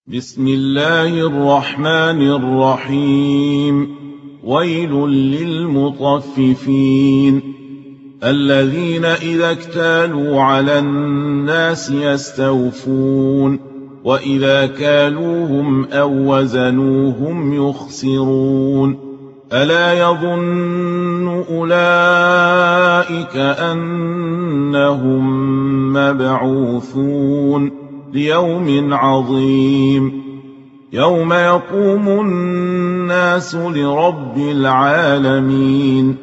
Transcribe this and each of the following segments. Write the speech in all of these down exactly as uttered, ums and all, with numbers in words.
بسم الله الرحمن الرحيم. ويل للمطففين الذين إذا اكتالوا على الناس يستوفون وإذا كالوهم أو وزنوهم يخسرون. ألا يظن أولئك أنهم مبعوثون ليوم عظيم يوم يقوم الناس لرب العالمين.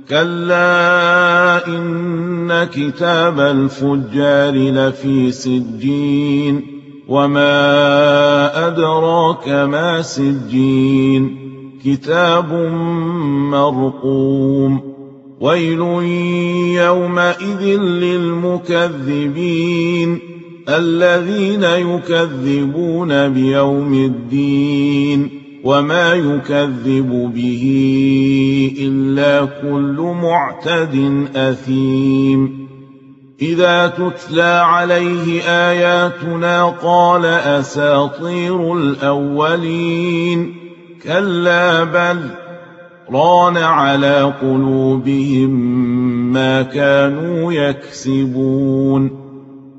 كلا إن كتاب الفجار لفي سجين وما أدراك ما سجين كتاب مرقوم. ويل يومئذ للمكذبين الذين يكذبون بيوم الدين وما يكذب به إلا كل معتد أثيم. إذا تتلى عليه آياتنا قال أساطير الأولين كلا بل ران على قلوبهم ما كانوا يكسبون.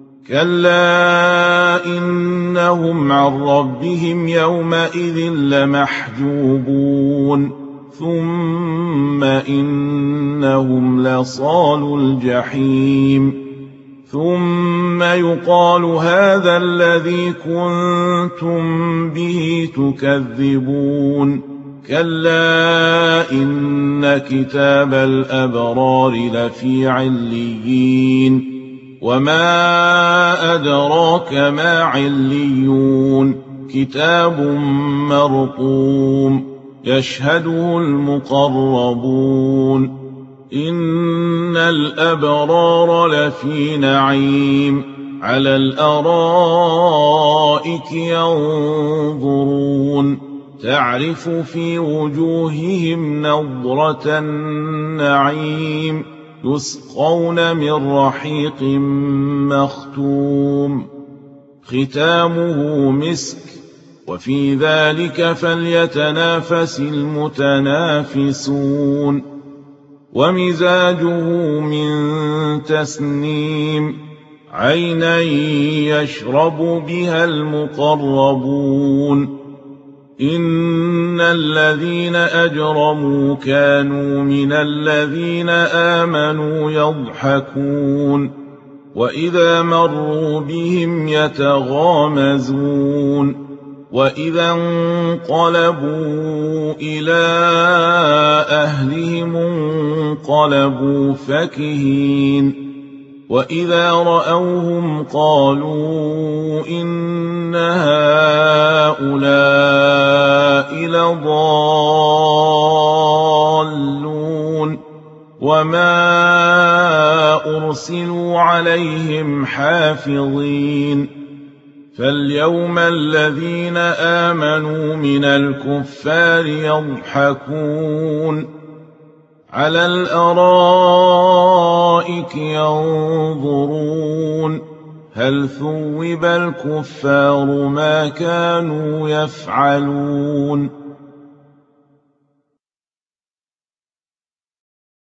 كلا إنهم عن ربهم يومئذ لمحجوبون ثم إنهم لصالو الجحيم. ثم يقال هذا الذي كنتم به تكذبون. كلا إن كتاب الأبرار لفي عليين وما أدراك ما عليون كتاب مرقوم يشهده المقربون. إن الأبرار لفي نعيم على الأرائك ينظرون تعرف في وجوههم نضرة النعيم يسقون من رحيق مختوم ختامه مسك وفي ذلك فليتنافس المتنافسون. ومزاجه من تسنيم عينا يشرب بها المقربون. إن الذين أجرموا كانوا من الذين آمنوا يضحكون وإذا مروا بهم يتغامزون وإذا انقلبوا إلى أهلهم انقلبوا فكهين وإذا رأوهم قالوا إن هؤلاء لضالون وما أرسلوا عليهم حافظين. فاليوم الذين آمنوا من الكفار يضحكون على الأرائك ينظرون هل ثوب الكفار ما كانوا يفعلون.